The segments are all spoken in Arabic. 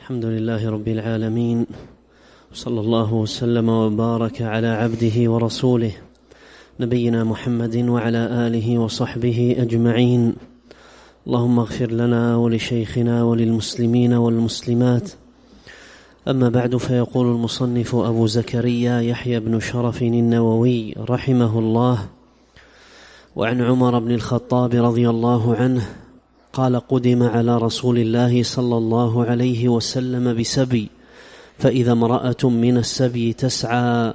الحمد لله رب العالمين، صلى الله وسلم وبارك على عبده ورسوله نبينا محمد وعلى آله وصحبه أجمعين. اللهم اغفر لنا ولشيخنا وللمسلمين والمسلمات. أما بعد، فيقول المصنف أبو زكريا يحيى بن شرف النووي رحمه الله: وعن عمر بن الخطاب رضي الله عنه قال: قدم على رسول الله صلى الله عليه وسلم بسبي، فإذا امرأة من السبي تسعى،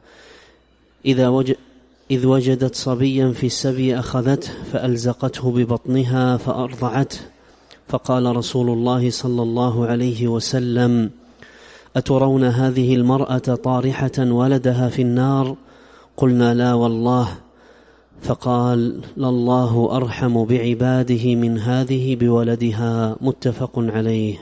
إذ وجدت صبيا في السبي أخذته فألزقته ببطنها فأرضعته، فقال رسول الله صلى الله عليه وسلم: أترون هذه المرأة طارحة ولدها في النار؟ قلنا: لا والله. فقال: لله أرحم بعباده من هذه بولدها. متفق عليه.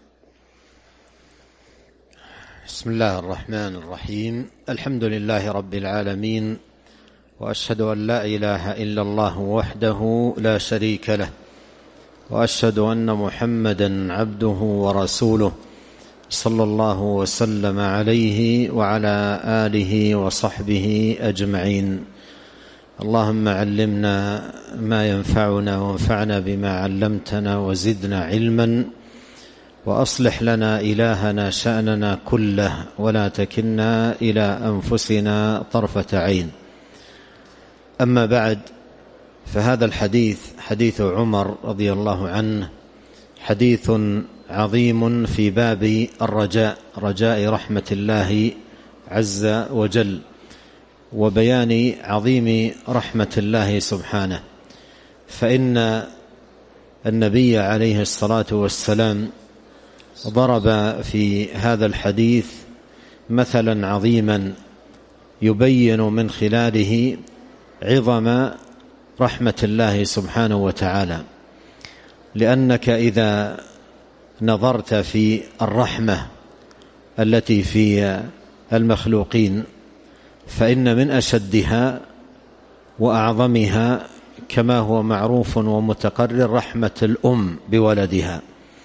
بسم الله الرحمن الرحيم. الحمد لله رب العالمين، وأشهد أن لا إله إلا الله وحده لا شريك له، وأشهد أن محمدا عبده ورسوله، صلى الله وسلم عليه وعلى آله وصحبه أجمعين. اللهم علمنا ما ينفعنا وانفعنا بما علمتنا وزدنا علما، وأصلح لنا إلهنا شأننا كله، ولا تكلنا إلى أنفسنا طرفة عين. أما بعد، فهذا الحديث حديث عمر رضي الله عنه حديث عظيم في باب الرجاء، رجاء رحمة الله عز وجل، وبيان عظيم رحمة الله سبحانه. فإن النبي عليه الصلاة والسلام ضرب في هذا الحديث مثلا عظيما يبين من خلاله عظم رحمة الله سبحانه وتعالى. لأنك إذا نظرت في الرحمة التي في المخلوقين، فإن من أشدها وأعظمها كما هو معروف ومتقرر رحمة الأم بولدها.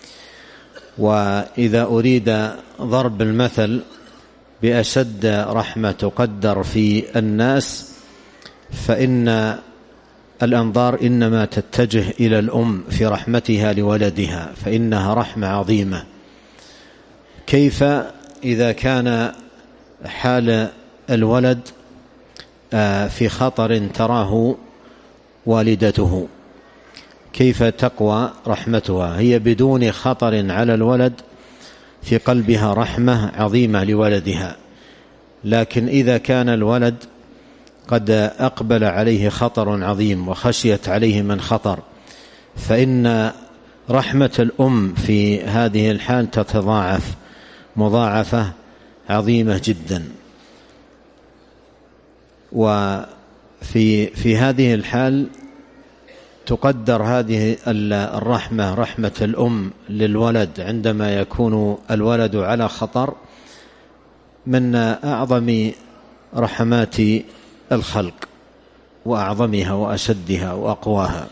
وإذا أريد ضرب المثل بأشد رحمة تقدر في الناس، فإن الأنظار إنما تتجه إلى الأم في رحمتها لولدها، فإنها رحمة عظيمة. كيف إذا كان حال الولد في خطر تراه والدته؟ كيف تقوى رحمتها؟ هي بدون خطر على الولد في قلبها رحمة عظيمة لولدها. لكن إذا كان الولد قد أقبل عليه خطر عظيم وخشيت عليه من خطر، فإن رحمة الأم في هذه الحال تتضاعف مضاعفة عظيمة جدا. وفي هذه الحال تقدر هذه الرحمة، رحمة الأم للولد عندما يكون الولد على خطر، من أعظم رحمات الخلق وأعظمها وأشدها وأقواها.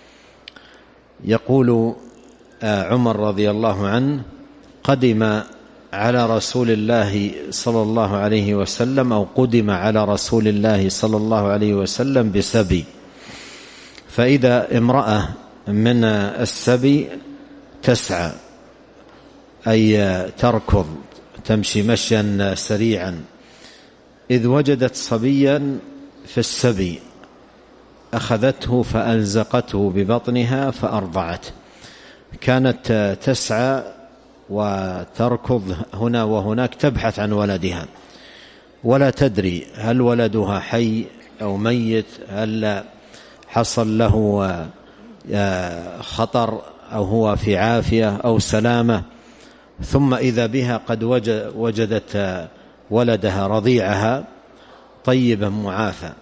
يقول عمر رضي الله عنه: قدم على رسول الله صلى الله عليه وسلم، أو قدم على رسول الله صلى الله عليه وسلم بسبي، فإذا امرأة من السبي تسعى، أي تركض، تمشي مشيا سريعا، إذ وجدت صبيا في السبي أخذته فألزقته ببطنها فأرضعته. كانت تسعى وتركض هنا وهناك تبحث عن ولدها، ولا تدري هل ولدها حي أو ميت، هل حصل له خطر أو هو في عافية أو سلامة. ثم إذا بها قد وجدت ولدها رضيعها طيبا معافى،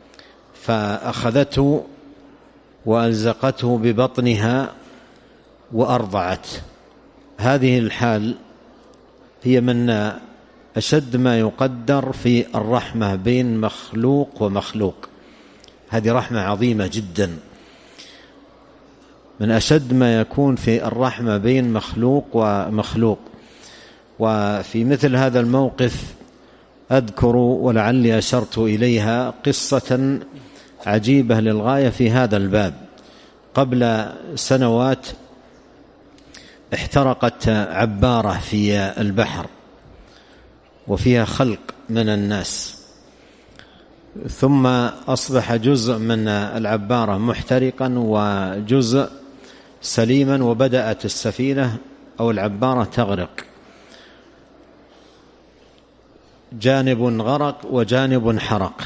فأخذته وألزقته ببطنها وأرضعت. هذه الحال هي من أشد ما يقدر في الرحمة بين مخلوق ومخلوق. هذه رحمة عظيمة جدا، من أشد ما يكون في الرحمة بين مخلوق ومخلوق. وفي مثل هذا الموقف أذكر ولعلي أشرت إليها قصة عجيبة للغاية في هذا الباب. قبل سنوات احترقت عبارة في البحر وفيها خلق من الناس، ثم أصبح جزء من العبارة محترقا وجزء سليما، وبدأت السفينة أو العبارة تغرق، جانب غرق وجانب حرق.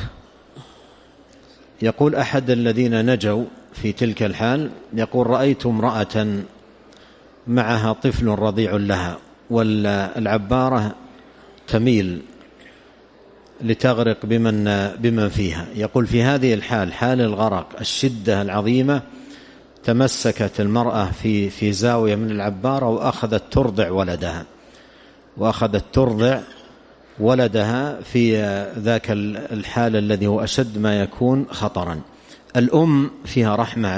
يقول أحد الذين نجوا في تلك الحال، يقول: رأيت امرأة معها طفل رضيع لها، والعبارة تميل لتغرق بمن فيها. يقول: في هذه الحال، حال الغرق، الشدة العظيمة، تمسكت المرأة في زاوية من العبارة وأخذت ترضع ولدها في ذاك الحال الذي هو أشد ما يكون خطرا. الأم فيها رحمة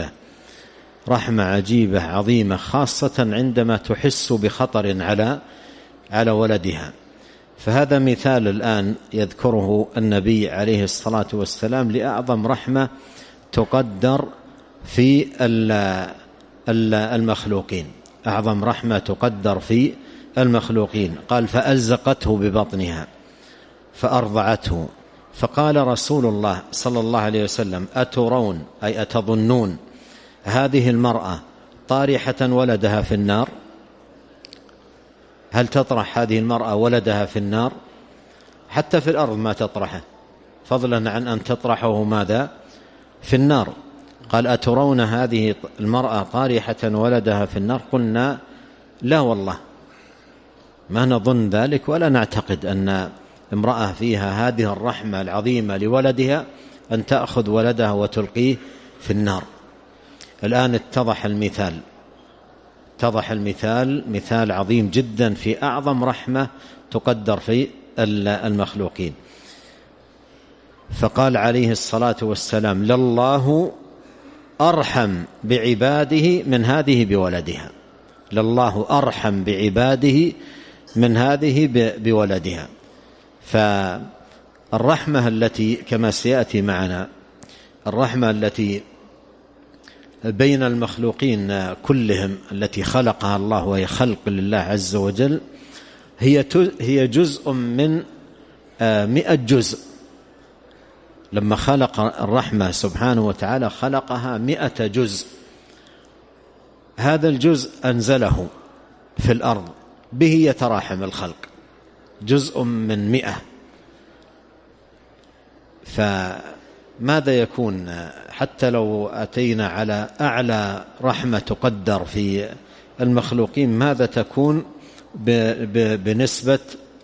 عجيبة عظيمة، خاصة عندما تحس بخطر على ولدها. فهذا مثال الآن يذكره النبي عليه الصلاة والسلام لأعظم رحمة تقدر في المخلوقين، أعظم رحمة تقدر في المخلوقين. قال: فألزقته ببطنها فأرضعته. فقال رسول الله صلى الله عليه وسلم: أترون، أي أتظنون، هذه المرأة طارحة ولدها في النار؟ هل تطرح هذه المرأة ولدها في النار؟ حتى في الأرض ما تطرحه، فضلا عن أن تطرحه ماذا؟ في النار. قال: أترون هذه المرأة طارحة ولدها في النار؟ قلنا: لا والله، ما نظن ذلك، ولا نعتقد أن امرأة فيها هذه الرحمة العظيمة لولدها أن تأخذ ولدها وتلقيه في النار. الآن اتضح المثال، مثال عظيم جدا في أعظم رحمة تقدر في المخلوقين. فقال عليه الصلاة والسلام: لله أرحم بعباده من هذه بولدها، لله أرحم بعباده من هذه بولدها. فالرحمة التي كما سيأتي معنا، الرحمة التي بين المخلوقين كلهم التي خلقها الله وهي خلق لله عز وجل، هي جزء من 100 جزء. لما خلق الرحمة سبحانه وتعالى خلقها 100 جزء، هذا الجزء أنزله في الأرض، به يتراحم الخلق، جزء من 100. فماذا يكون حتى لو أتينا على أعلى رحمة تقدر في المخلوقين، ماذا تكون بنسبة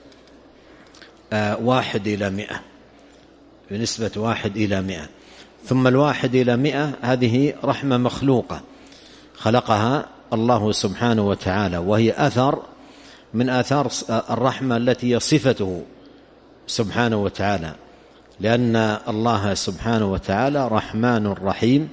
1:100، بنسبة 1:100. ثم 1:100 هذه رحمة مخلوقة خلقها الله سبحانه وتعالى، وهي أثر من آثار الرحمة التي هي صفته سبحانه وتعالى، لأن الله سبحانه وتعالى رحمن رحيم،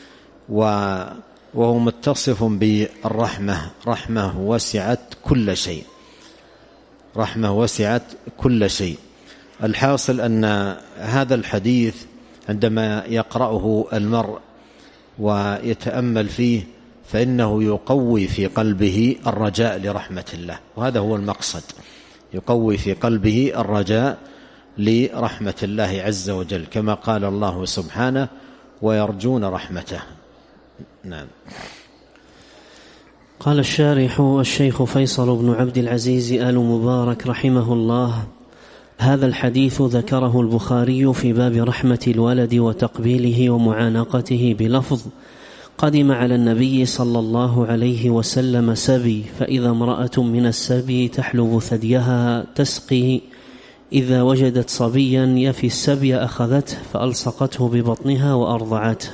وهو متصف بالرحمة، رحمة وسعت كل شيء، رحمة وسعت كل شيء. الحاصل أن هذا الحديث عندما يقرأه المرء ويتأمل فيه فإنه يقوي في قلبه الرجاء لرحمة الله، وهذا هو المقصد، يقوي في قلبه الرجاء لرحمة الله عز وجل، كما قال الله سبحانه: ويرجون رحمته. نعم. قال الشارح الشيخ فيصل بن عبد العزيز آل مبارك رحمه الله: هذا الحديث ذكره البخاري في باب رحمة الولد وتقبيله ومعانقته بلفظ: قدم على النبي صلى الله عليه وسلم سبي، فإذا امرأة من السبي تحلب ثديها تسقي، إذا وجدت صبيا يفي السبي أخذته فألصقته ببطنها وأرضعته.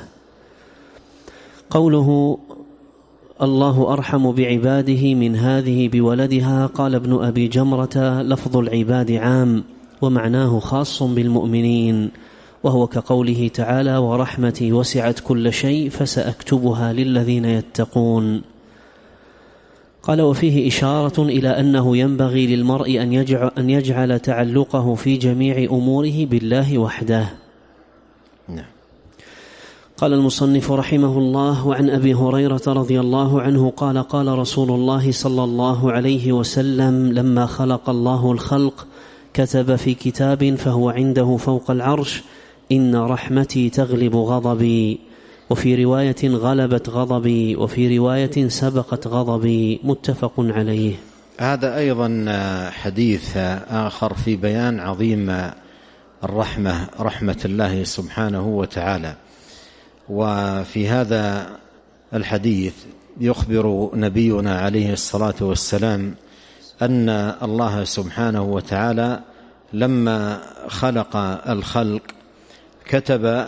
قوله الله أرحم بعباده من هذه بولدها، قال ابن أبي جمرة: لفظ العباد عام ومعناه خاص بالمؤمنين، وهو كقوله تعالى: ورحمتي وسعت كل شيء فسأكتبها للذين يتقون. قال: وفيه إشارة إلى أنه ينبغي للمرء أن يجعل تعلقه في جميع أموره بالله وحده. نعم. قال المصنف رحمه الله: وعن أبي هريرة رضي الله عنه قال: قال رسول الله صلى الله عليه وسلم: لما خلق الله الخلق كتب في كتاب فهو عنده فوق العرش: إن رحمتي تغلب غضبي، وفي رواية غلبت غضبي، وفي رواية سبقت غضبي، متفق عليه. هذا أيضا حديث آخر في بيان عظيم الرحمة، رحمة الله سبحانه وتعالى. وفي هذا الحديث يخبر نبينا عليه الصلاة والسلام أن الله سبحانه وتعالى لما خلق الخلق كتب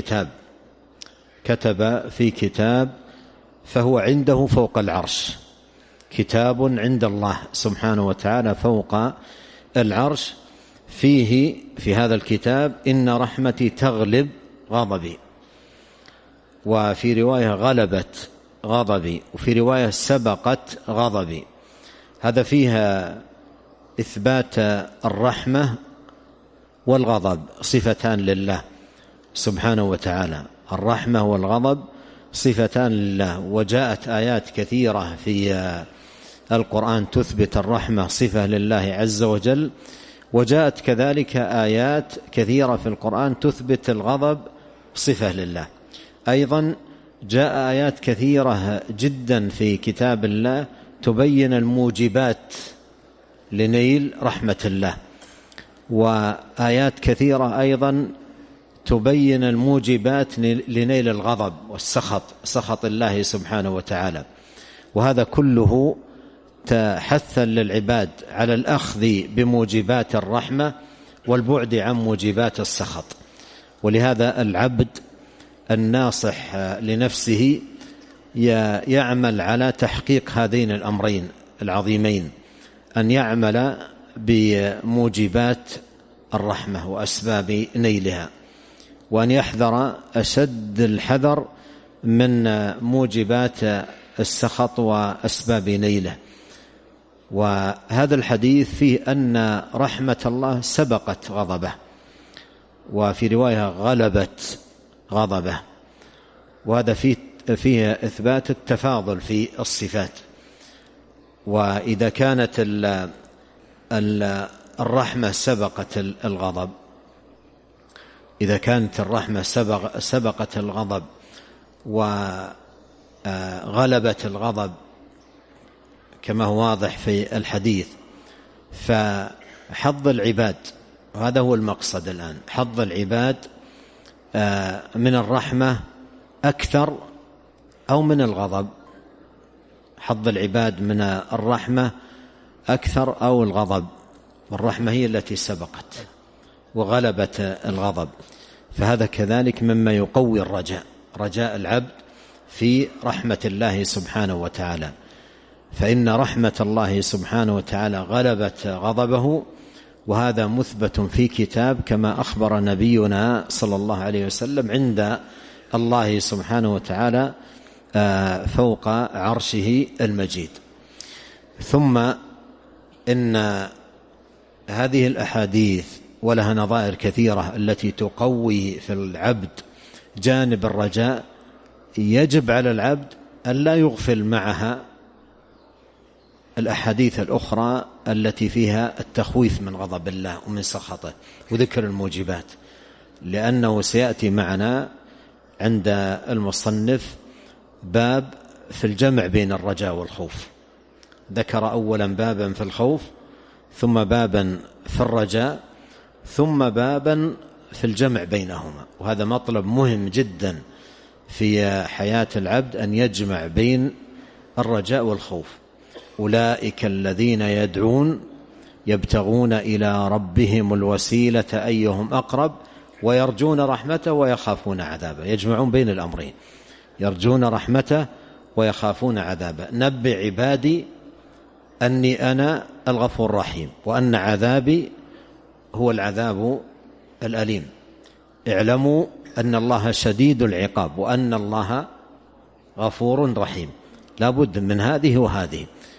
في كتاب فهو عنده فوق العرش، كتاب عند الله سبحانه وتعالى فوق العرش، في هذا الكتاب إن رحمتي تغلب غضبي، وفي رواية غلبت غضبي، وفي رواية سبقت غضبي. هذا فيها إثبات الرحمة والغضب صفتان لله سبحانه وتعالى، الرحمة والغضب صفتان لله. وجاءت آيات كثيرة في القرآن تثبت الرحمة صفة لله عز وجل، وجاءت كذلك آيات كثيرة في القرآن تثبت الغضب صفة لله. أيضا جاء آيات كثيرة جدا في كتاب الله تبين الموجبات لنيل رحمة الله، وآيات كثيرة أيضا تبين الموجبات لنيل الغضب والسخط، سخط الله سبحانه وتعالى. وهذا كله تحثا للعباد على الأخذ بموجبات الرحمة والبعد عن موجبات السخط. ولهذا العبد الناصح لنفسه يعمل على تحقيق هذين الأمرين العظيمين، أن يعمل بموجبات الرحمة وأسباب نيلها، وأن يحذر أشد الحذر من موجبات السخط وأسباب نيله. وهذا الحديث فيه أن رحمة الله سبقت غضبه، وفي رواية غلبت غضبه، وهذا فيه إثبات التفاضل في الصفات. وإذا كانت الرحمة سبقت الغضب، إذا كانت الرحمة سبقت الغضب وغلبت الغضب كما هو واضح في الحديث، فحظ العباد، وهذا هو المقصد الآن، حظ العباد من الرحمة أكثر أو من الغضب؟ حظ العباد من الرحمة أكثر أو الغضب؟ والرحمة هي التي سبقت وغلبت الغضب. فهذا كذلك مما يقوي رجاء العبد في رحمة الله سبحانه وتعالى، فإن رحمة الله سبحانه وتعالى غلبت غضبه، وهذا مثبت في كتاب كما أخبر نبينا صلى الله عليه وسلم عند الله سبحانه وتعالى فوق عرشه المجيد. ثم إن هذه الأحاديث ولها نظائر كثيرة التي تقوي في العبد جانب الرجاء، يجب على العبد أن لا يغفل معها الأحاديث الأخرى التي فيها التخويف من غضب الله ومن سخطه وذكر الموجبات، لأنه سيأتي معنا عند المصنف باب في الجمع بين الرجاء والخوف، ذكر أولا بابا في الخوف، ثم بابا في الرجاء، ثم بابا في الجمع بينهما. وهذا مطلب مهم جدا في حياة العبد، أن يجمع بين الرجاء والخوف. أولئك الذين يدعون يبتغون إلى ربهم الوسيلة أيهم أقرب ويرجون رحمته ويخافون عذابه، يجمعون بين الأمرين، يرجون رحمته ويخافون عذابه. نبئ عبادي أني أنا الغفور الرحيم وأن عذابي هو العذاب الأليم. اعلموا أن الله شديد العقاب وأن الله غفور رحيم. لا بد من هذه وهذه.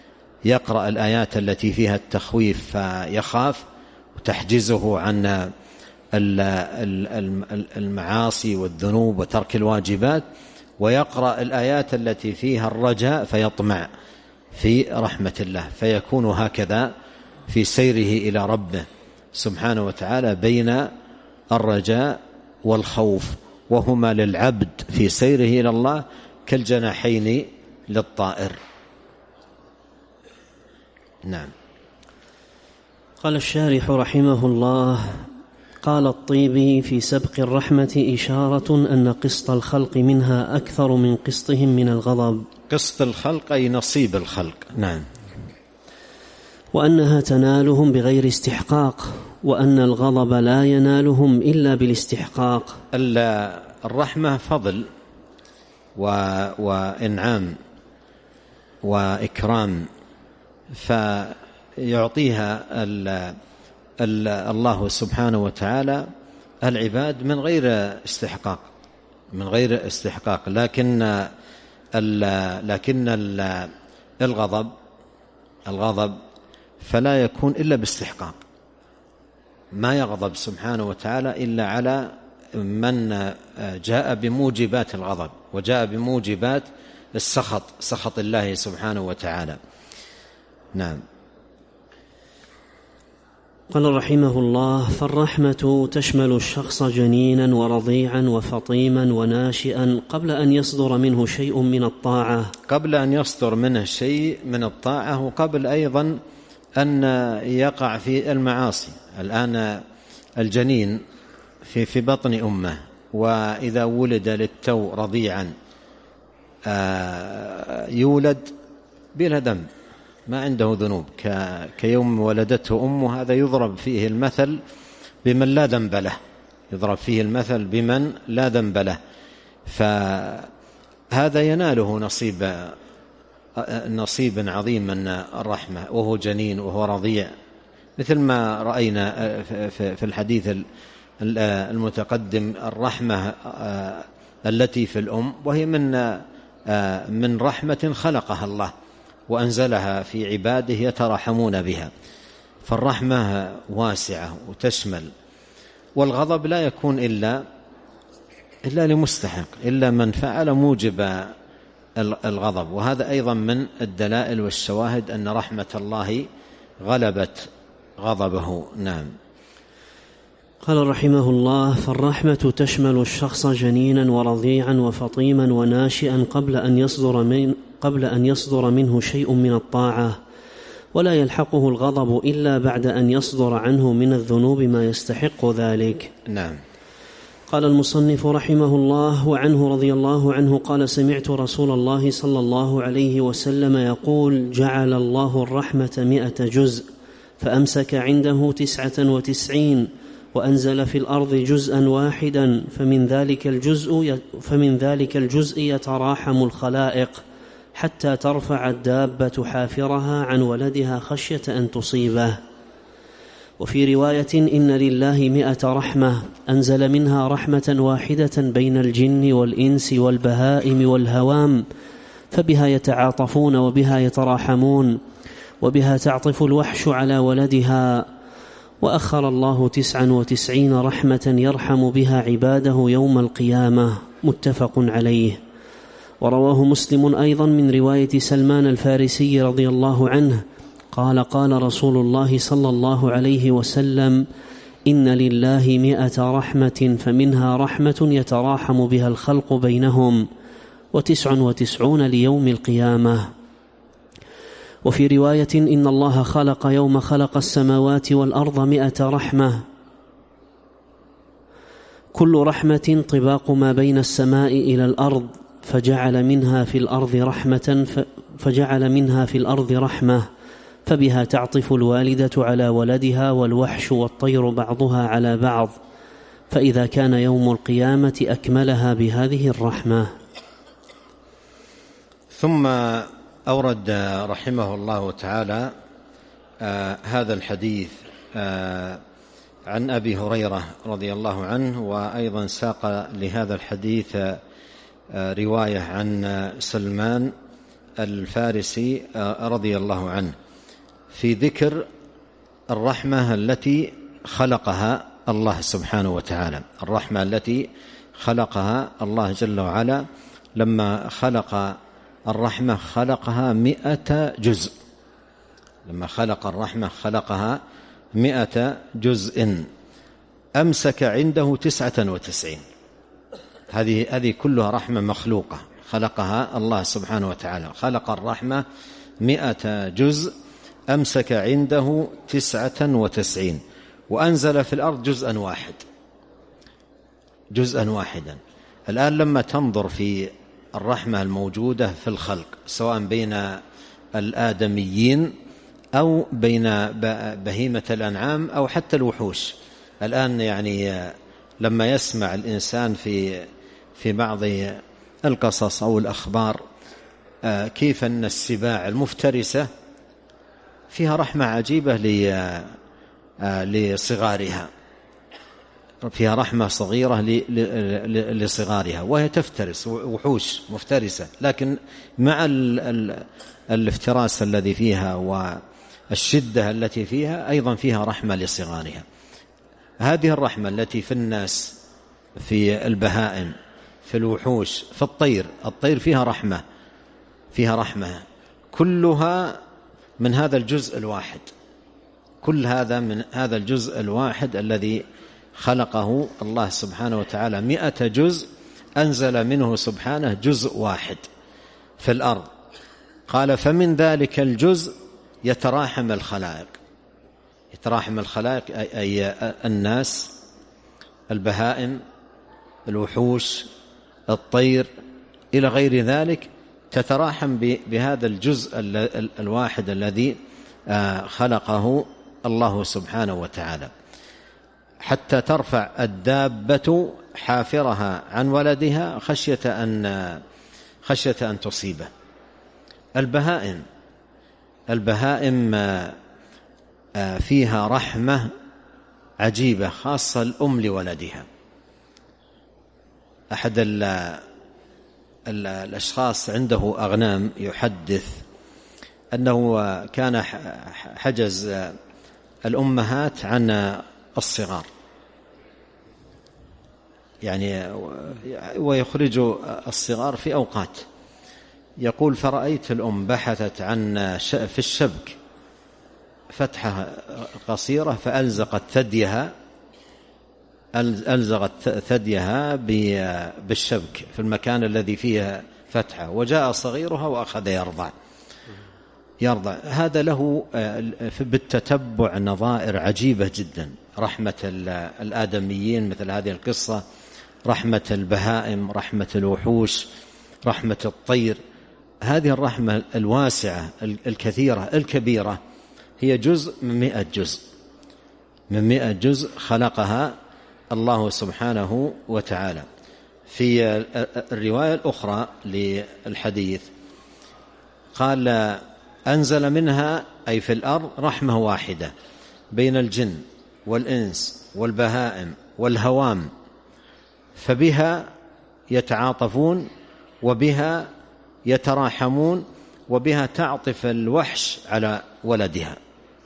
يقرأ الآيات التي فيها التخويف فيخاف وتحجزه عن المعاصي والذنوب وترك الواجبات، ويقرأ الآيات التي فيها الرجاء فيطمع في رحمة الله، فيكون هكذا في سيره إلى ربه سبحانه وتعالى بين الرجاء والخوف، وهما للعبد في سيره إلى الله كالجناحين للطائر. نعم. قال الشارح رحمه الله: قال الطيبي في سبق الرحمة إشارة أن قسط الخلق منها أكثر من قسطهم من الغضب. قسط الخلق أي نصيب الخلق. نعم. وأنها تنالهم بغير استحقاق، وأن الغضب لا ينالهم إلا بالاستحقاق. الرحمة فضل وإنعام وإكرام، فيعطيها الله سبحانه وتعالى العباد من غير استحقاق، لكن الغضب فلا يكون إلا باستحقاق. ما يغضب سبحانه وتعالى إلا على من جاء بموجبات الغضب وجاء بموجبات سخط الله سبحانه وتعالى. نعم. قال رحمه الله: فالرحمة تشمل الشخص جنينا ورضيعا وفطيما وناشئا قبل أن يصدر منه شيء من الطاعة، وقبل أيضا أن يقع في المعاصي. الآن الجنين في بطن أمه، وإذا ولد للتو رضيعا يولد بلا ذنب، ما عنده ذنوب، كيوم ولدته أمه. هذا يضرب فيه المثل بمن لا ذنب له، فهذا يناله نصيب عظيم من الرحمة وهو جنين وهو رضيع، مثل ما رأينا في الحديث المتقدم الرحمة التي في الأم، وهي من رحمة خلقها الله وأنزلها في عباده يترحمون بها. فالرحمة واسعة وتشمل، والغضب لا يكون إلا لمستحق، إلا من فعل موجب الغضب. وهذا أيضا من الدلائل والشواهد أن رحمة الله غلبت غضبه. نعم. قال رحمه الله: فالرحمة تشمل الشخص جنينا ورضيعا وفطيما وناشئا قبل أن يصدر منه شيء من الطاعة، ولا يلحقه الغضب إلا بعد أن يصدر عنه من الذنوب ما يستحق ذلك. نعم. قال المصنف رحمه الله: وعنه رضي الله عنه قال: سمعت رسول الله صلى الله عليه وسلم يقول: جعل الله الرحمة 100 جزء، فأمسك عنده 99 وأنزل في الأرض جزءا واحدا، فمن ذلك الجزء يتراحم الخلائق حتى ترفع الدابة حافرها عن ولدها خشية أن تصيبه. وفي رواية: إن لله 100 رحمة، أنزل منها رحمة واحدة بين الجن والإنس والبهائم والهوام، فبها يتعاطفون وبها يتراحمون، وبها تعطف الوحش على ولدها. وأخر الله 99 رحمة يرحم بها عباده يوم القيامة. متفق عليه. ورواه مسلم أيضا من رواية سلمان الفارسي رضي الله عنه قال: قال رسول الله صلى الله عليه وسلم: إن لله 100 رحمة، فمنها رحمة يتراحم بها الخلق بينهم، 99 ليوم القيامة. وفي رواية: إن الله خلق يوم خلق السماوات والأرض 100 رحمة، كل رحمة طباق ما بين السماء إلى الأرض، فجعل منها في الأرض رحمة، فبها تعطف الوالدة على ولدها والوحش والطير بعضها على بعض، فإذا كان يوم القيامة أكملها بهذه الرحمة. ثم أورد رحمه الله تعالى هذا الحديث عن أبي هريرة رضي الله عنه، وأيضا ساق لهذا الحديث رواية عن سلمان الفارسي رضي الله عنه في ذكر الرحمة التي خلقها الله سبحانه وتعالى. الرحمة التي خلقها الله جل وعلا لما خلق الرحمة خلقها 100 جزء. لما خلق الرحمة خلقها 100 جزء، أمسك عنده 99. هذه كلها رحمة مخلوقة خلقها الله سبحانه وتعالى. خلق الرحمة 100 جزء، أمسك عنده 99، وأنزل في الأرض جزءا واحدا. الآن لما تنظر في الرحمة الموجودة في الخلق سواء بين الآدميين أو بين بهيمة الأنعام أو حتى الوحوش، الآن يعني لما يسمع الإنسان في بعض القصص أو الأخبار كيف أن السباع المفترسة فيها رحمة عجيبة لصغارها، فيها رحمة صغيرة لصغارها، وهي تفترس وحوش مفترسة، لكن مع الافتراس الذي فيها والشدة التي فيها أيضا فيها رحمة لصغارها. هذه الرحمة التي في الناس، في البهائم، في الوحوش، في الطير فيها رحمة كلها من هذا الجزء الواحد. كل هذا من هذا الجزء الواحد الذي خلقه الله سبحانه وتعالى 100 جزء، أنزل منه سبحانه جزء واحد في الأرض. قال فمن ذلك الجزء يتراحم الخلائق. يتراحم الخلائق أي الناس، البهائم، الوحوش، الطير إلى غير ذلك، تتراحم بهذا الجزء الواحد الذي خلقه الله سبحانه وتعالى، حتى ترفع الدابة حافرها عن ولدها خشية أن تصيبه. البهائم فيها رحمة عجيبة خاصة الأم لولدها. أحد الأشخاص عنده أغنام يحدث أنه كان حجز الأمهات عن الصغار، يعني ويخرج الصغار في أوقات. يقول فرأيت الأم بحثت عن في الشبك فتحة قصيرة فألزقت ثديها بالشبك في المكان الذي فيه فتحة، وجاء صغيرها وأخذ يرضع. هذا له بالتتبع نظائر عجيبة جدا. رحمة الآدميين مثل هذه القصة، رحمة البهائم، رحمة الوحوش، رحمة الطير. هذه الرحمة الواسعة الكثيرة الكبيرة هي جزء من 100 جزء خلقها الله سبحانه وتعالى. في الرواية الأخرى للحديث قال أنزل منها أي في الأرض رحمة واحدة بين الجن والإنس والبهائم والهوام، فبها يتعاطفون وبها يتراحمون وبها تعطف الوحش على ولدها.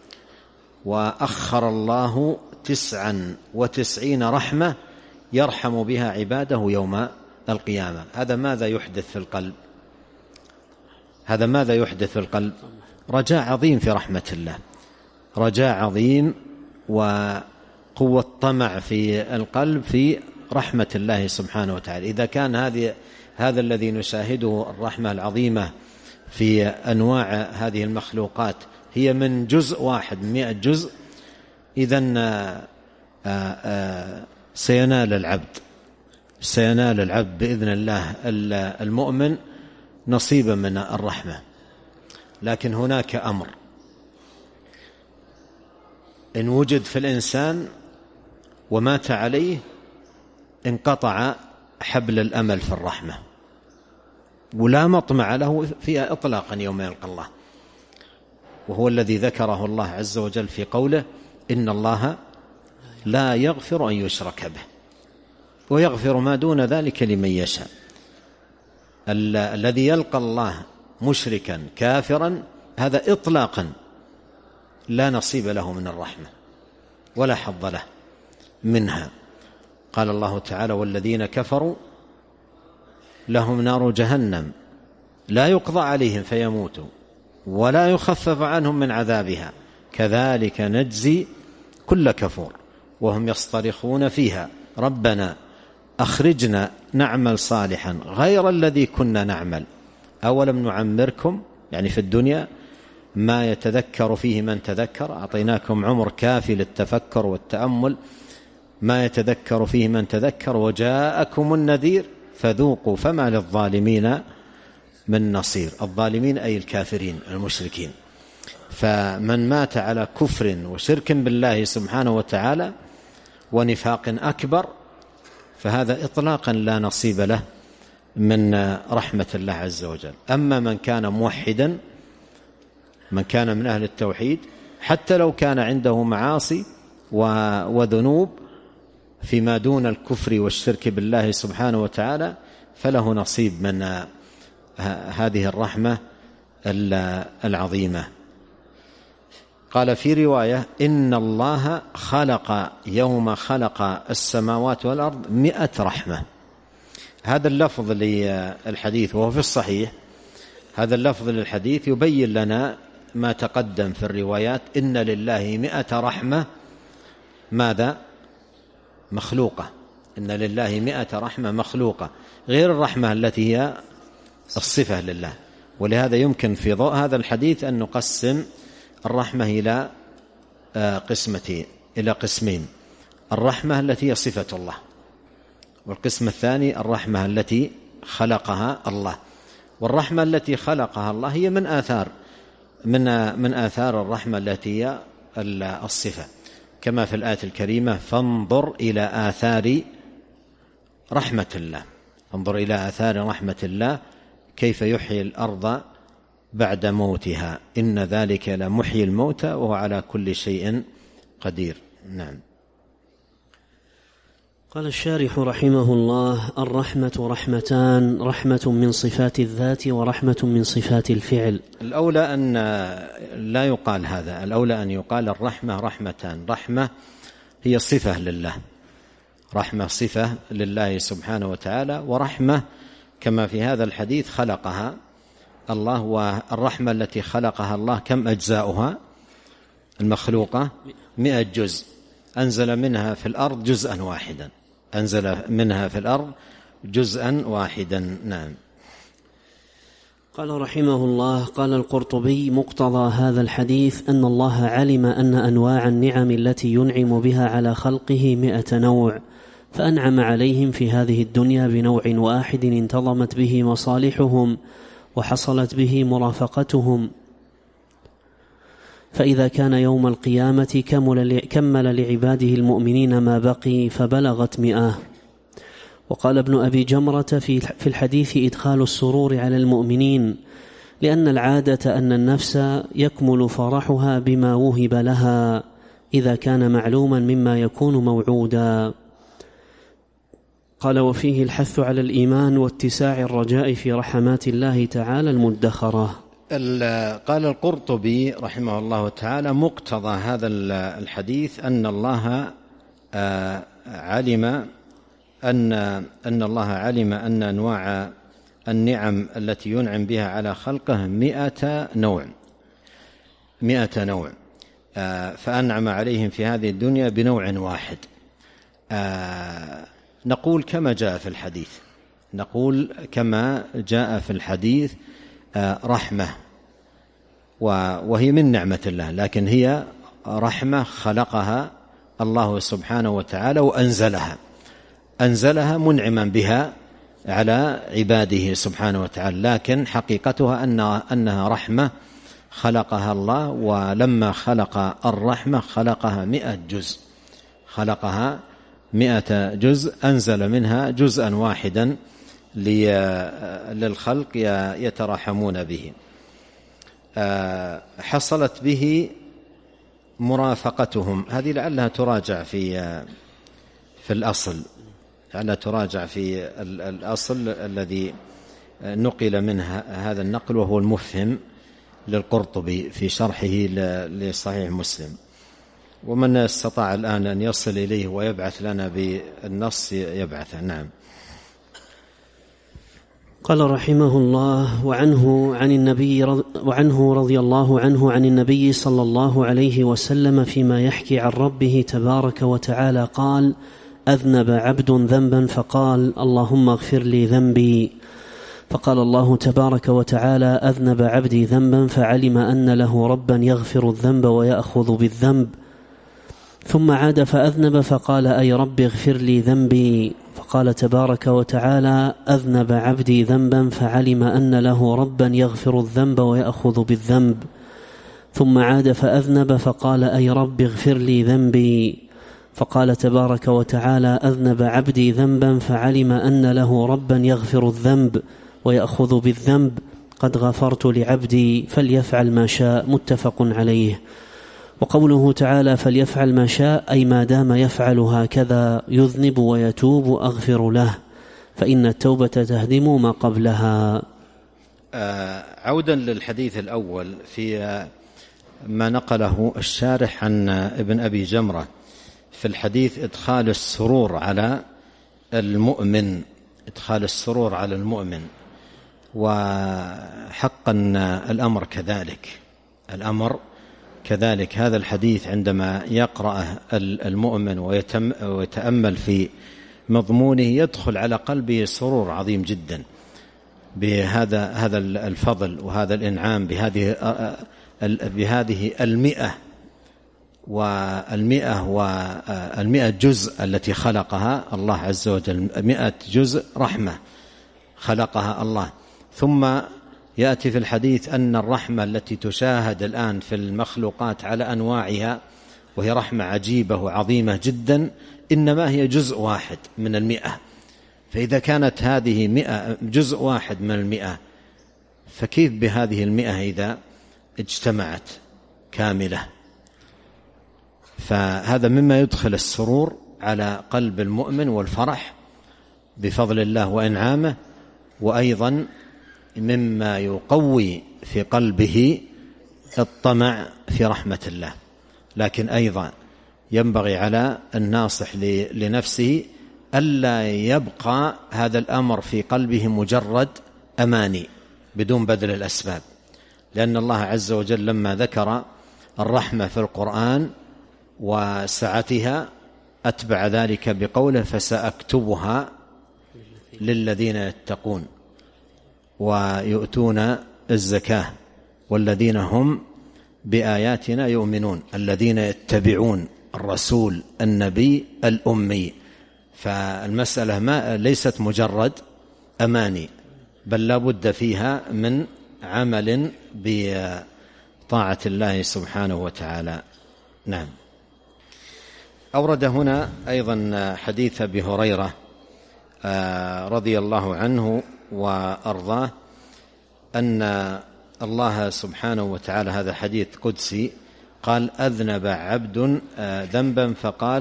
وأخر الله 99 رحمة يرحم بها عباده يوم القيامة. هذا ماذا يحدث في القلب؟ رجاء عظيم في رحمة الله، رجاء عظيم وقوة طمع في القلب في رحمة الله سبحانه وتعالى. إذا كان هذا الذي نشاهده الرحمة العظيمة في أنواع هذه المخلوقات هي من جزء واحد من 100 جزء، إذن سينال العبد بإذن الله المؤمن نصيبا من الرحمة. لكن هناك أمر إن وجد في الإنسان ومات عليه انقطع حبل الأمل في الرحمة، ولا مطمع له فيها إطلاقا يوم يلقى الله. وهو الذي ذكره الله عز وجل في قوله إن الله لا يغفر أن يشرك به ويغفر ما دون ذلك لمن يشاء. الذي يلقى الله مشركا كافرا هذا إطلاقا لا نصيب له من الرحمة ولا حظ له منها. قال الله تعالى: والذين كفروا لهم نار جهنم لا يقضى عليهم فيموتوا ولا يخفف عنهم من عذابها كذلك نجزي كل كفور وهم يصطرخون فيها ربنا أخرجنا نعمل صالحا غير الذي كنا نعمل أولم نعمركم، يعني في الدنيا ما يتذكر فيه من تذكر، أعطيناكم عمر كافي للتفكر والتأمل، ما يتذكر فيه من تذكر، وجاءكم النذير فذوقوا فما للظالمين من نصير. الظالمين أي الكافرين المشركين. فمن مات على كفر وشرك بالله سبحانه وتعالى ونفاق أكبر فهذا إطلاقا لا نصيب له من رحمة الله عز وجل. أما من كان موحدا، من كان من أهل التوحيد، حتى لو كان عنده معاصي وذنوب فيما دون الكفر والشرك بالله سبحانه وتعالى، فله نصيب من هذه الرحمة العظيمة. قال في رواية: إن الله خلق يوم خلق السماوات والأرض 100 رحمة. هذا اللفظ للحديث وهو في الصحيح، هذا اللفظ للحديث يبين لنا ما تقدم في الروايات. إن لله 100 رحمة ماذا؟ مخلوقة. إن لله 100 رحمة مخلوقة غير الرحمة التي هي الصفة لله. ولهذا يمكن في ضوء هذا الحديث أن نقسم الرحمة إلى قسمين: الرحمة التي هي صفة الله، والقسم الثاني الرحمة التي خلقها الله. والرحمة التي خلقها الله هي من آثار الرحمة التي هي الصفة، كما في الآية الكريمة: فانظر إلى آثار رحمة الله. انظر إلى آثار رحمة الله كيف يحيي الأرض بعد موتها إن ذلك لمحيي الموتى وهو على كل شيء قدير. نعم. قال الشارح رحمه الله: الرحمة رحمتان: رحمة من صفات الذات ورحمة من صفات الفعل. الأولى أن لا يقال هذا، الأولى أن يقال الرحمة رحمتان. رحمة هي صفة لله، رحمة صفة لله سبحانه وتعالى، ورحمة كما في هذا الحديث خلقها الله. والرحمة التي خلقها الله كم أجزاؤها المخلوقة؟ 100 جزء. أنزل منها في الأرض جزءا واحدا، أنزل منها في الأرض جزءا واحدا. نعم. قال رحمه الله: قال القرطبي: مقتضى هذا الحديث أن الله علم أن أنواع النعم التي ينعم بها على خلقه 100 نوع، فأنعم عليهم في هذه الدنيا بنوع واحد انتظمت به مصالحهم وحصلت به مرافقتهم، فإذا كان يوم القيامة كمل لعباده المؤمنين ما بقي فبلغت 100. وقال ابن أبي جمرة في الحديث: إدخال السرور على المؤمنين، لأن العادة أن النفس يكمل فرحها بما وهب لها إذا كان معلوما مما يكون موعودا. قال: وفيه الحث على الإيمان واتساع الرجاء في رحمات الله تعالى المدخرة. قال القرطبي رحمه الله تعالى: مقتضى هذا الحديث أن الله علم أن أنواع النعم التي ينعم بها على خلقه 100 نوع، 100 نوع، فأنعم عليهم في هذه الدنيا بنوع واحد. نقول كما جاء في الحديث، نقول كما جاء في الحديث: رحمة، وهي من نعمة الله، لكن هي رحمة خلقها الله سبحانه وتعالى وأنزلها منعما بها على عباده سبحانه وتعالى، لكن حقيقتها أنها رحمة خلقها الله. ولما خلق الرحمة خلقها 100 جزء، خلقها 100 جزء، أنزل منها جزءا واحدا للخلق يتراحمون به. حصلت به مرافقتهم. هذه لعلها تراجع في الأصل، لعلها تراجع في الأصل الذي نقل منها هذا النقل، وهو المفهم للقرطبي في شرحه لصحيح مسلم. ومن استطاع الآن أن يصل إليه ويبعث لنا بالنص يبعثه. نعم. قال رحمه الله: وعنه رضي الله عنه عن النبي صلى الله عليه وسلم فيما يحكي عن ربه تبارك وتعالى قال: أذنب عبد ذنبا فقال: اللهم اغفر لي ذنبي، فقال الله تبارك وتعالى: أذنب عبدي ذنبا فعلم أن له ربا يغفر الذنب ويأخذ بالذنب، ثم عاد فأذنب فقال: أي رب اغفر لي ذنبي، فقال تبارك وتعالى: أذنب عبدي ذنبا فعلم أن له ربا يغفر الذنب ويأخذ بالذنب، ثم عاد فأذنب فقال: أي رب اغفر لي ذنبي، فقال تبارك وتعالى: أذنب عبدي ذنبا فعلم أن له ربا يغفر الذنب ويأخذ بالذنب، قد غفرت لعبدي فليفعل ما شاء، متفق عليه. وقوله تعالى فليفعل ما شاء أي ما دام يفعل هكذا يذنب ويتوب أغفر له، فإن التوبة تهدم ما قبلها. عودا للحديث الأول في ما نقله الشارح عن ابن أبي جمرة في الحديث إدخال السرور على المؤمن، إدخال السرور على المؤمن، وحقا الأمر كذلك، الأمر كذلك. هذا الحديث عندما يقرأ المؤمن ويتأمل في مضمونه يدخل على قلبه سرور عظيم جدا بهذا الفضل وهذا الإنعام بهذه والمئة جزء التي خلقها الله عز وجل، 100 جزء رحمة خلقها الله. ثم يأتي في الحديث أن الرحمة التي تشاهد الآن في المخلوقات على أنواعها، وهي رحمة عجيبة وعظيمة جدا، إنما هي جزء واحد من 100. فإذا كانت هذه 100 جزء واحد من 100، فكيف بهذه 100 إذا اجتمعت كاملة؟ فهذا مما يدخل السرور على قلب المؤمن والفرح بفضل الله وإنعامه، وأيضا مما يقوي في قلبه الطمع في رحمة الله. لكن أيضا ينبغي على الناصح لنفسه ألا يبقى هذا الأمر في قلبه مجرد أماني بدون بذل الأسباب، لأن الله عز وجل لما ذكر الرحمة في القرآن وسعتها أتبع ذلك بقوله فسأكتبها للذين يتقون ويؤتون الزكاة والذين هم بآياتنا يؤمنون، الذين يتبعون الرسول النبي الأمي. فالمسألة ليست مجرد أماني، بل لا بد فيها من عمل بطاعة الله سبحانه وتعالى. نعم. أورد هنا أيضا حديث أبي هريرة رضي الله عنه وأرضاه أن الله سبحانه وتعالى، هذا حديث قدسي، قال أذنب عبد ذنبا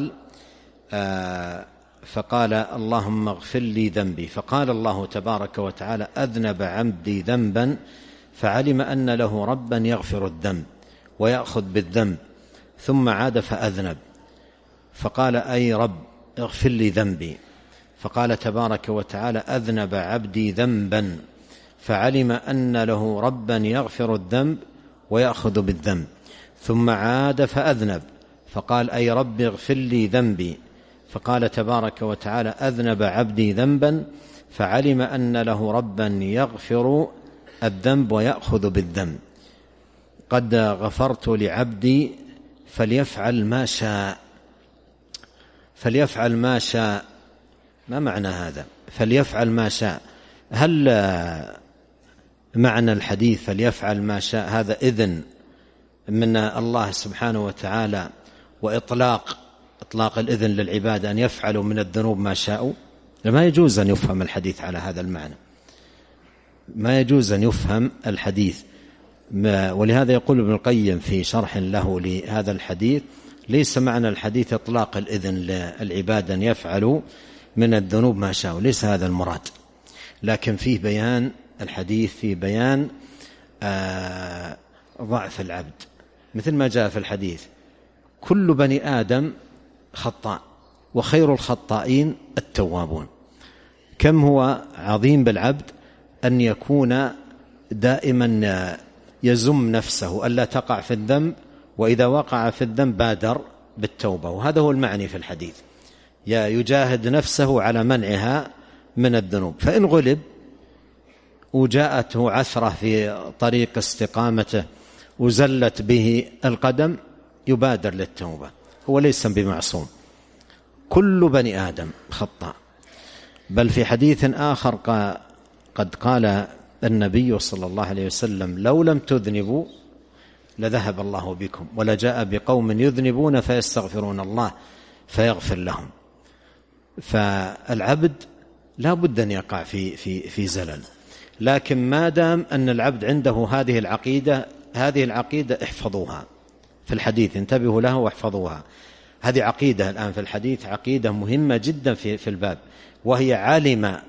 فقال اللهم اغفر لي ذنبي، فقال الله تبارك وتعالى أذنب عبدي ذنبا فعلم أن له ربا يغفر الذنب ويأخذ بالذنب، ثم عاد فأذنب فقال أي رب اغفر لي ذنبي، فقال تبارك وتعالى أذنب عبدي ذنبا فعلم أن له ربا يغفر الذنب ويأخذ بالذنب، ثم عاد فأذنب فقال أي رب اغفر لي ذنبي، فقال تبارك وتعالى أذنب عبدي ذنبا فعلم أن له ربا يغفر الذنب ويأخذ بالذنب، قد غفرت لعبدي فليفعل ما شاء. فليفعل ما شاء، ما معنى هذا؟ فليفعل ما شاء، هل معنى الحديث فليفعل ما شاء هذا إذن من الله سبحانه وتعالى وإطلاق الإذن للعباد أن يفعلوا من الذنوب ما شاءوا؟ ما يجوز أن يفهم الحديث على هذا المعنى، ما يجوز أن يفهم الحديث. ولهذا يقول ابن القيم في شرح له لهذا الحديث ليس معنى الحديث إطلاق الإذن للعباد أن يفعلوا من الذنوب ما شاءوا، ليس هذا المراد، لكن فيه بيان الحديث في بيان ضعف العبد، مثل ما جاء في الحديث: كل بني آدم خطاء وخير الخطائين التوابون. كم هو عظيم بالعبد أن يكون دائما يزم نفسه ألا تقع في الذنب، وإذا وقع في الذنب بادر بالتوبة. وهذا هو المعني في الحديث، يجاهد نفسه على منعها من الذنوب، فإن غلب وجاءته عثرة في طريق استقامته وزلت به القدم يبادر للتوبة، هو ليس بمعصوم. كل بني آدم خطاء. بل في حديث آخر قد قال النبي صلى الله عليه وسلم: لو لم تذنبوا لذهب الله بكم، ولجاء بقوم يذنبون فيستغفرون الله فيغفر لهم. فالعبد لا بد أن يقع في زلل، لكن ما دام أن العبد عنده هذه العقيدة احفظوها في الحديث، انتبهوا لها واحفظوها. هذه عقيدة الآن في الحديث، عقيدة مهمة جدا في الباب، وهي عالمة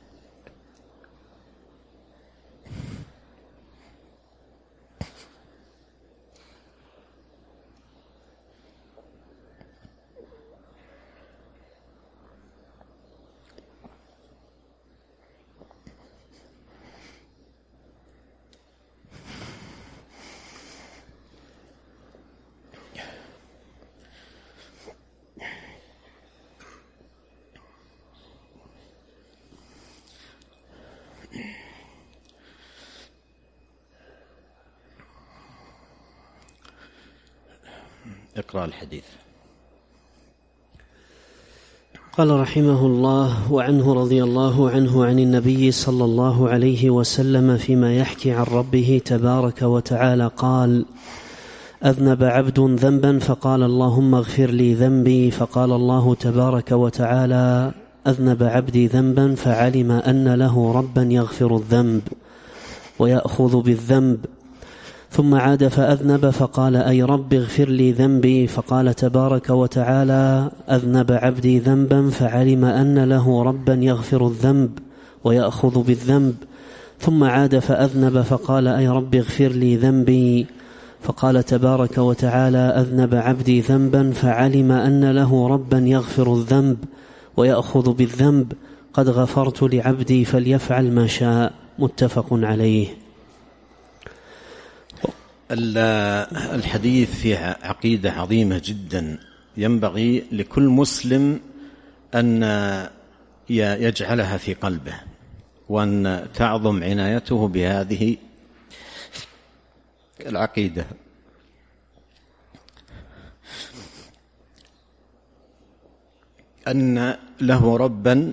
اقرأ الحديث. قال رحمه الله: وعنه رضي الله عنه عن النبي صلى الله عليه وسلم فيما يحكي عن ربه تبارك وتعالى قال: أذنب عبد ذنبا فقال اللهم اغفر لي ذنبي، فقال الله تبارك وتعالى: أذنب عبدي ذنبا فعلم أن له ربا يغفر الذنب ويأخذ بالذنب، ثم عاد فأذنب فقال: أي رب اغفر لي ذنبي، فقال تبارك وتعالى: أذنب عبدي ذنبا فعلم أن له ربا يغفر الذنب ويأخذ بالذنب، ثم عاد فأذنب فقال: أي رب اغفر لي ذنبي، فقال تبارك وتعالى: أذنب عبدي ذنبا فعلم أن له ربا يغفر الذنب ويأخذ بالذنب، قد غفرت لعبدي فليفعل ما شاء. متفق عليه. الحديث فيه عقيدة عظيمة جدا، ينبغي لكل مسلم أن يجعلها في قلبه، وأن تعظم عنايته بهذه العقيدة. أن له ربا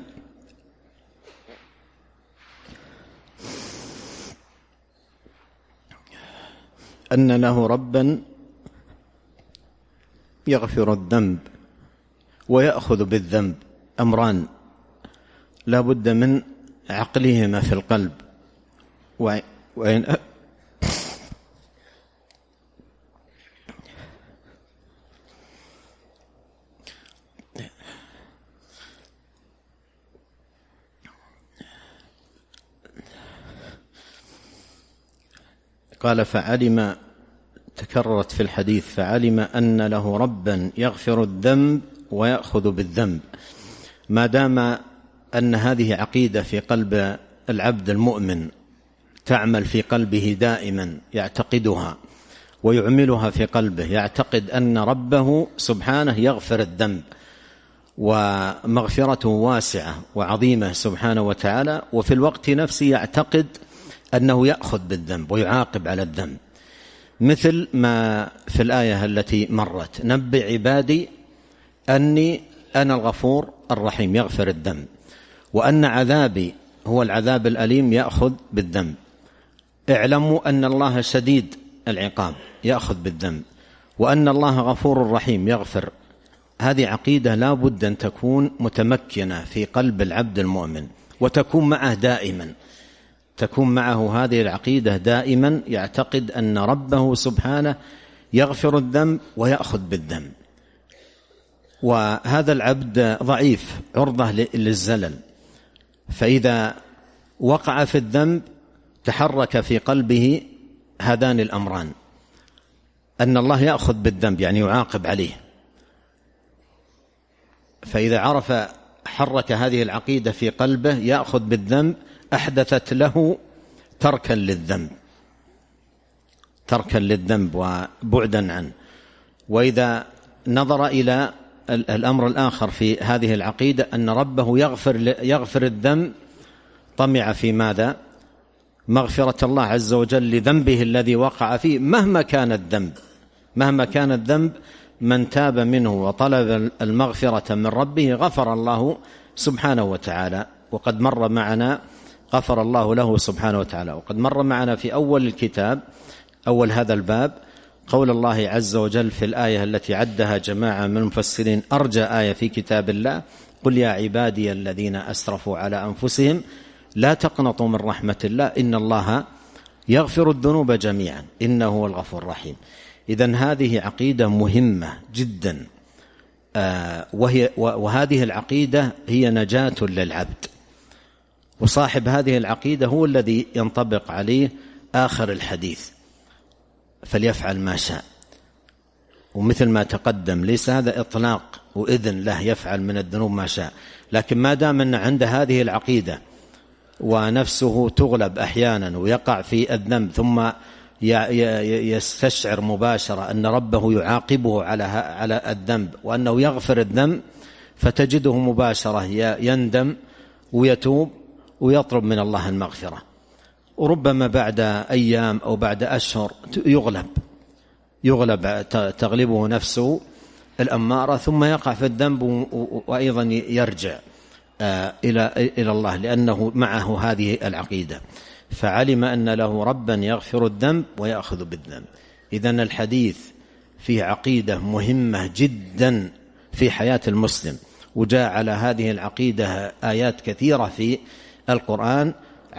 يغفر الذنب ويأخذ بالذنب، أمران لا بد من عقلهما في القلب. قال فعلم، تكررت في الحديث: فعلم أن له ربا يغفر الذنب ويأخذ بالذنب. ما دام أن هذه عقيدة في قلب العبد المؤمن تعمل في قلبه دائما، يعتقدها ويعملها في قلبه، يعتقد أن ربه سبحانه يغفر الذنب ومغفرته واسعة وعظيمة سبحانه وتعالى، وفي الوقت نفسه يعتقد أنه يأخذ بالذنب ويعاقب على الذنب، مثل ما في الآية التي مرت: نبئ عبادي أني أنا الغفور الرحيم يغفر الذنب، وأن عذابي هو العذاب الأليم يأخذ بالذنب. اعلموا أن الله شديد العقاب يأخذ بالذنب، وأن الله غفور رحيم يغفر. هذه عقيدة لا بد أن تكون متمكنة في قلب العبد المؤمن، وتكون معه دائما، تكون معه هذه العقيدة دائما، يعتقد أن ربه سبحانه يغفر الذنب ويأخذ بالذنب. وهذا العبد ضعيف عرضة للزلل، فإذا وقع في الذنب تحرك في قلبه هذان الأمران، أن الله يأخذ بالذنب يعني يعاقب عليه، فإذا عرف حرك هذه العقيدة في قلبه يأخذ بالذنب أحدثت له تركا للذنب وبعدا عنه. وإذا نظر إلى الأمر الآخر في هذه العقيدة أن ربه يغفر الذنب، طمع في ماذا؟ مغفرة الله عز وجل لذنبه الذي وقع فيه مهما كان الذنب من تاب منه وطلب المغفرة من ربه غفر الله سبحانه وتعالى. وقد مر معنا غفر الله له سبحانه وتعالى. وقد مر معنا في أول الكتاب، أول هذا الباب، قول الله عز وجل في الآية التي عدها جماعة من المفسرين أرجى آية في كتاب الله: قل يا عبادي الذين أسرفوا على أنفسهم لا تقنطوا من رحمة الله إن الله يغفر الذنوب جميعا إنه هو الغفور الرحيم. إذن هذه عقيدة مهمة جدا، وهذه العقيدة هي نجاة للعبد، وصاحب هذه العقيدة هو الذي ينطبق عليه آخر الحديث: فليفعل ما شاء. ومثل ما تقدم ليس هذا إطلاق وإذن له يفعل من الذنوب ما شاء، لكن ما دام أن عند هذه العقيدة ونفسه تغلب أحيانا ويقع في الذنب ثم يستشعر مباشرة أن ربه يعاقبه على الذنب وأنه يغفر الذنب، فتجده مباشرة يندم ويتوب ويطلب من الله المغفرة. وربما بعد أيام أو بعد أشهر يغلب تغلبه نفسه الأمارة، ثم يقع في الذنب وأيضا يرجع إلى الله لأنه معه هذه العقيدة، فعلم أن له ربا يغفر الذنب ويأخذ بالذنب. إذن الحديث فيه عقيدة مهمة جدا في حياة المسلم، وجاء على هذه العقيدة آيات كثيرة في القرآن.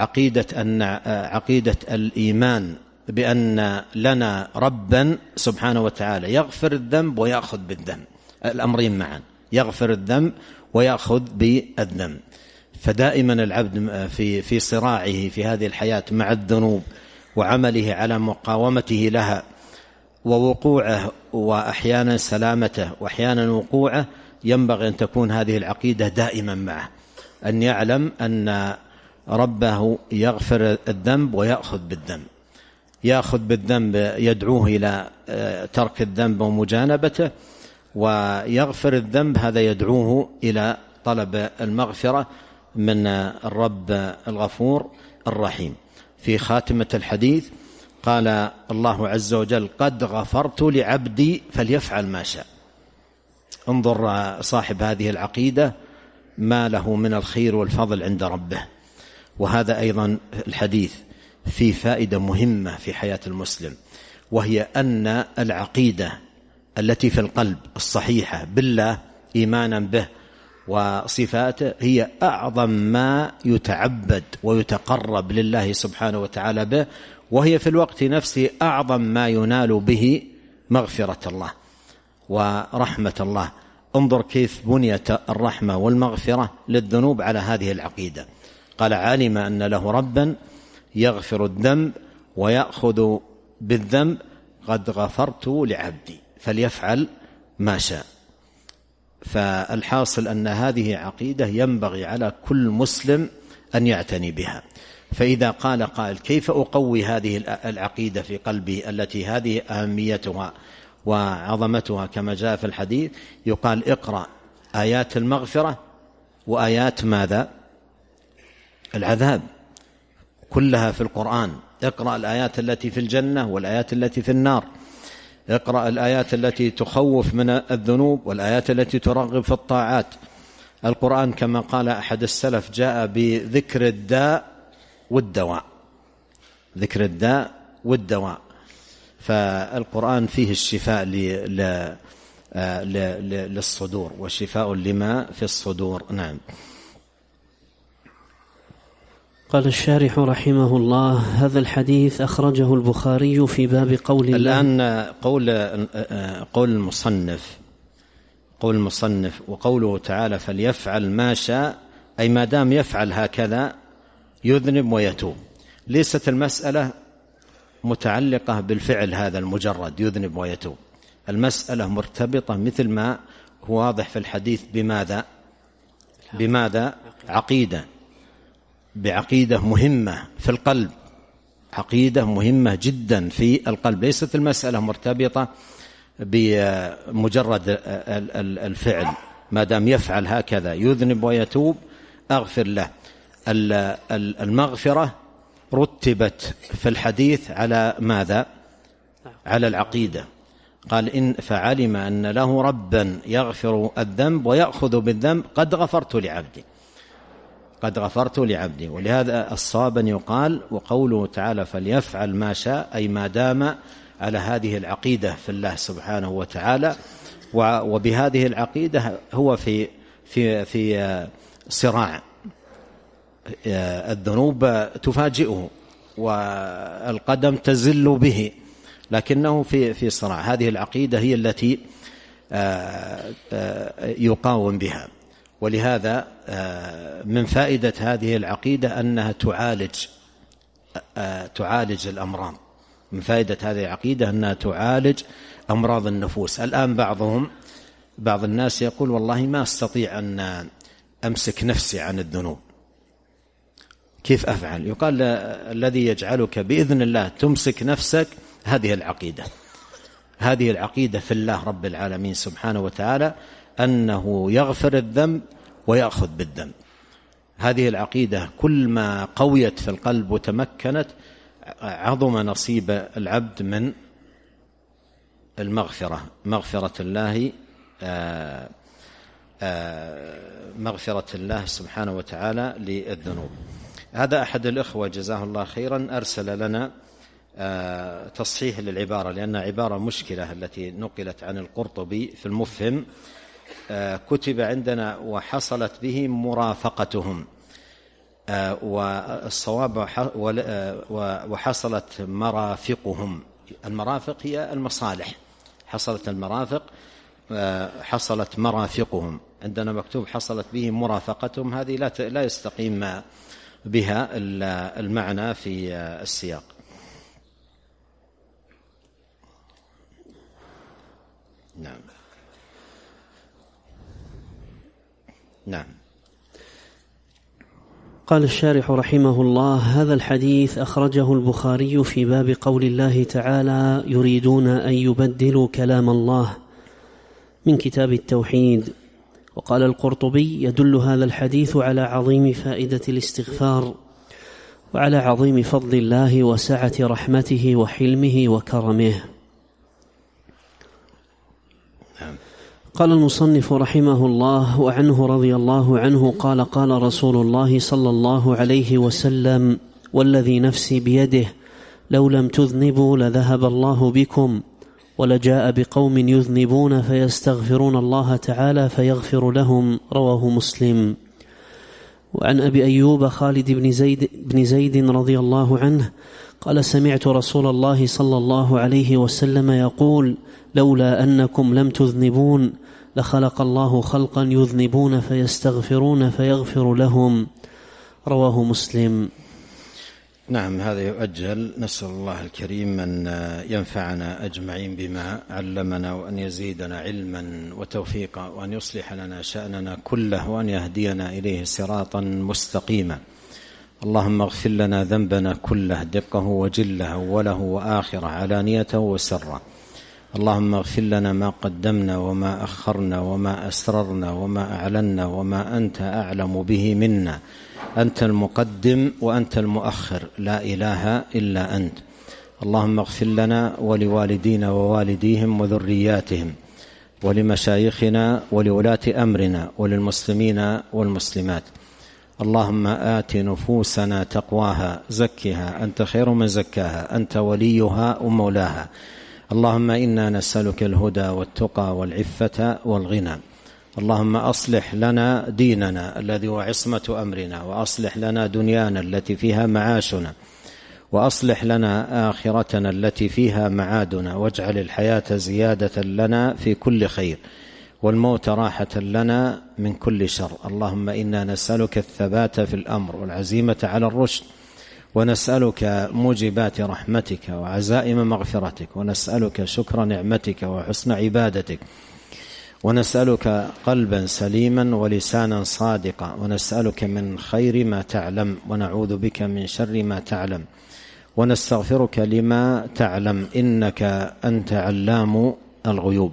عقيدة الإيمان بأن لنا ربا سبحانه وتعالى يغفر الذنب ويأخذ بالذنب، الأمرين معا، يغفر الذنب ويأخذ بالذنب. فدائما العبد في صراعه في هذه الحياة مع الذنوب وعمله على مقاومته لها ووقوعه وأحيانا سلامته وأحيانا وقوعه، ينبغي أن تكون هذه العقيدة دائما معه، أن يعلم أن ربه يغفر الذنب ويأخذ بالذنب. يأخذ بالذنب يدعوه إلى ترك الذنب ومجانبته، ويغفر الذنب هذا يدعوه إلى طلب المغفرة من الرب الغفور الرحيم. في خاتمة الحديث قال الله عز وجل: قد غفرت لعبدي فليفعل ما شاء. انظر صاحب هذه العقيدة ما له من الخير والفضل عند ربه. وهذا أيضا الحديث فيه فائدة مهمة في حياة المسلم، وهي أن العقيدة التي في القلب الصحيحة بالله إيمانا به وصفاته هي أعظم ما يتعبد ويتقرب لله سبحانه وتعالى به، وهي في الوقت نفسه أعظم ما ينال به مغفرة الله ورحمة الله. انظر كيف بنيت الرحمة والمغفرة للذنوب على هذه العقيدة. قال: علم أن له ربا يغفر الذنب ويأخذ بالذنب قد غفرت لعبدي فليفعل ما شاء. فالحاصل أن هذه عقيدة ينبغي على كل مسلم أن يعتني بها. فإذا قال قائل: كيف أقوي هذه العقيدة في قلبي التي هذه أهميتها وعظمتها كما جاء في الحديث؟ يقال: اقرأ آيات المغفرة وآيات ماذا؟ العذاب، كلها في القرآن. اقرأ الآيات التي في الجنة والآيات التي في النار، اقرأ الآيات التي تخوف من الذنوب والآيات التي ترغب في الطاعات. القرآن كما قال أحد السلف جاء بذكر الداء والدواء، ذكر الداء والدواء. فالقرآن فيه الشفاء للصدور والشفاء لما في الصدور. نعم. قال الشارح رحمه الله: هذا الحديث أخرجه البخاري في باب قول الله. الآن قول المصنف وقوله تعالى: فليفعل ما شاء، أي ما دام يفعل هكذا يذنب ويتوب. ليست المسألة متعلقة بالفعل هذا المجرد يذنب ويتوب، المسألة مرتبطة مثل ما هو واضح في الحديث بماذا؟ عقيدة، بعقيدة مهمة في القلب، عقيدة مهمة جدا في القلب. ليست المسألة مرتبطة بمجرد الفعل، ما دام يفعل هكذا يذنب ويتوب أغفر له. المغفرة رتبت في الحديث على ماذا؟ على العقيدة. قال إن فعلم أن له ربا يغفر الذنب ويأخذ بالذنب قد غفرت لعبدي، قد غفرت لعبدي. ولهذا الصواب أن يقال وقوله تعالى فليفعل ما شاء، أي ما دام على هذه العقيدة في الله سبحانه وتعالى. وبهذه العقيدة هو في صراع، الذنوب تفاجئه والقدم تزل به، لكنه في صراع. هذه العقيدة هي التي يقاوم بها. ولهذا من فائدة هذه العقيدة أنها تعالج الأمراض. من فائدة هذه العقيدة أنها تعالج أمراض النفوس. الآن بعض الناس يقول والله ما أستطيع أن أمسك نفسي عن الذنوب، كيف أفعل؟ يقال الذي يجعلك بإذن الله تمسك نفسك هذه العقيدة، هذه العقيدة في الله رب العالمين سبحانه وتعالى أنه يغفر الذنب ويأخذ بالذنب. هذه العقيدة كل ما قويت في القلب وتمكنت عظم نصيب العبد من المغفرة، مغفرة الله سبحانه وتعالى للذنوب. هذا أحد الإخوة جزاه الله خيرا أرسل لنا تصحيح للعبارة، لأن عبارة مشكلة التي نقلت عن القرطبي في المفهم، كتب عندنا وحصلت به مرافقتهم، والصواب وحصلت مرافقهم. المرافق هي المصالح، حصلت المرافق، حصلت مرافقهم. عندنا مكتوب حصلت به مرافقتهم، هذه لا يستقيم بها المعنى في السياق. نعم. قال الشارح رحمه الله: هذا الحديث أخرجه البخاري في باب قول الله تعالى: يريدون أن يبدلوا كلام الله، من كتاب التوحيد. وقال القرطبي: يدل هذا الحديث على عظيم فائدة الاستغفار، وعلى عظيم فضل الله وسعة رحمته وحلمه وكرمه. قال المصنف رحمه الله: وعنه رضي الله عنه قال: قال رسول الله صلى الله عليه وسلم: والذي نفسي بيده لو لم تذنبوا لذهب الله بكم، ولجاء بقوم يذنبون فيستغفرون الله تعالى فيغفر لهم. رواه مسلم. وعن أبي أيوب خالد بن زيد رضي الله عنه قال: سمعت رسول الله صلى الله عليه وسلم يقول: لولا أنكم لم تذنبون لخلق الله خلقا يذنبون فيستغفرون فيغفر لهم. رواه مسلم. نعم، هذا يؤجل. نسأل الله الكريم أن ينفعنا أجمعين بما علمنا، وأن يزيدنا علما وتوفيقا، وأن يصلح لنا شأننا كله، وأن يهدينا إليه صراطا مستقيما. اللهم اغفر لنا ذنبنا كله، دقه وجله، أوله وآخره، علانيته وسره. اللهم اغفر لنا ما قدمنا وما أخرنا وما أسررنا وما أعلنا وما أنت أعلم به منا. أنت المقدم وأنت المؤخر، لا إله إلا أنت. اللهم اغفر لنا ولوالدينا ووالديهم وذرياتهم، ولمشايخنا ولولاة أمرنا، وللمسلمين والمسلمات. اللهم آت نفوسنا تقواها، زكها أنت خير من زكاها، أنت وليها ومولاها. اللهم إنا نسألك الهدى والتقى والعفة والغنى. اللهم أصلح لنا ديننا الذي هو عصمة أمرنا، وأصلح لنا دنيانا التي فيها معاشنا، وأصلح لنا آخرتنا التي فيها معادنا، واجعل الحياة زيادة لنا في كل خير، والموت راحة لنا من كل شر. اللهم إنا نسألك الثبات في الأمر، والعزيمة على الرشد، ونسألك موجبات رحمتك وعزائم مغفرتك، ونسألك شكر نعمتك وحسن عبادتك، ونسألك قلبا سليما ولسانا صادقا، ونسألك من خير ما تعلم ونعوذ بك من شر ما تعلم، ونستغفرك لما تعلم إنك أنت علام الغيوب.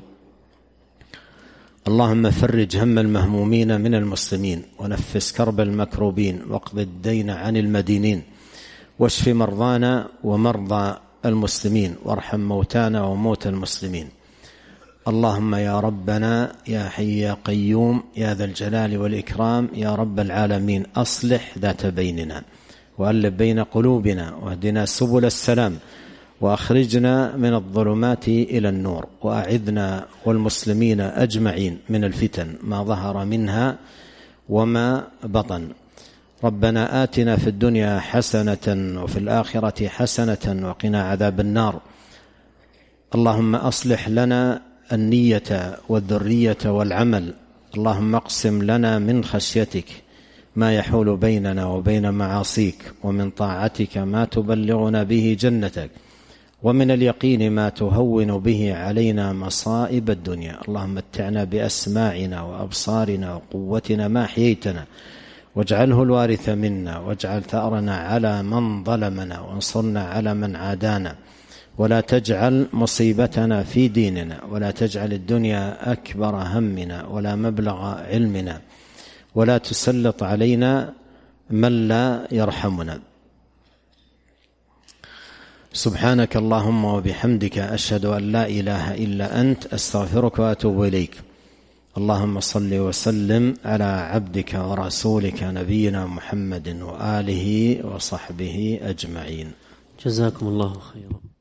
اللهم فرج هم المهمومين من المسلمين، ونفس كرب المكروبين، واقض الدين عن المدينين، واشف مرضانا ومرضى المسلمين، وارحم موتانا وموتى المسلمين. اللهم يا ربنا يا حي يا قيوم يا ذا الجلال والإكرام يا رب العالمين، أصلح ذات بيننا وألف بين قلوبنا، واهدنا سبل السلام، وأخرجنا من الظلمات إلى النور، وأعذنا والمسلمين أجمعين من الفتن ما ظهر منها وما بطن. ربنا آتنا في الدنيا حسنة وفي الآخرة حسنة وقنا عذاب النار. اللهم أصلح لنا النية والذرية والعمل. اللهم اقسم لنا من خشيتك ما يحول بيننا وبين معاصيك، ومن طاعتك ما تبلغنا به جنتك، ومن اليقين ما تهون به علينا مصائب الدنيا. اللهم متعنا بأسماعنا وأبصارنا وقوتنا ما أحييتنا، واجعله الوارث منا، واجعل ثأرنا على من ظلمنا، وانصرنا على من عادانا، ولا تجعل مصيبتنا في ديننا، ولا تجعل الدنيا أكبر همنا ولا مبلغ علمنا، ولا تسلط علينا من لا يرحمنا. سبحانك اللهم وبحمدك، أشهد أن لا إله إلا أنت، أستغفرك وأتوب إليك. اللهم صل وسلم على عبدك ورسولك نبينا محمد وآله وصحبه أجمعين. جزاكم الله خيرا.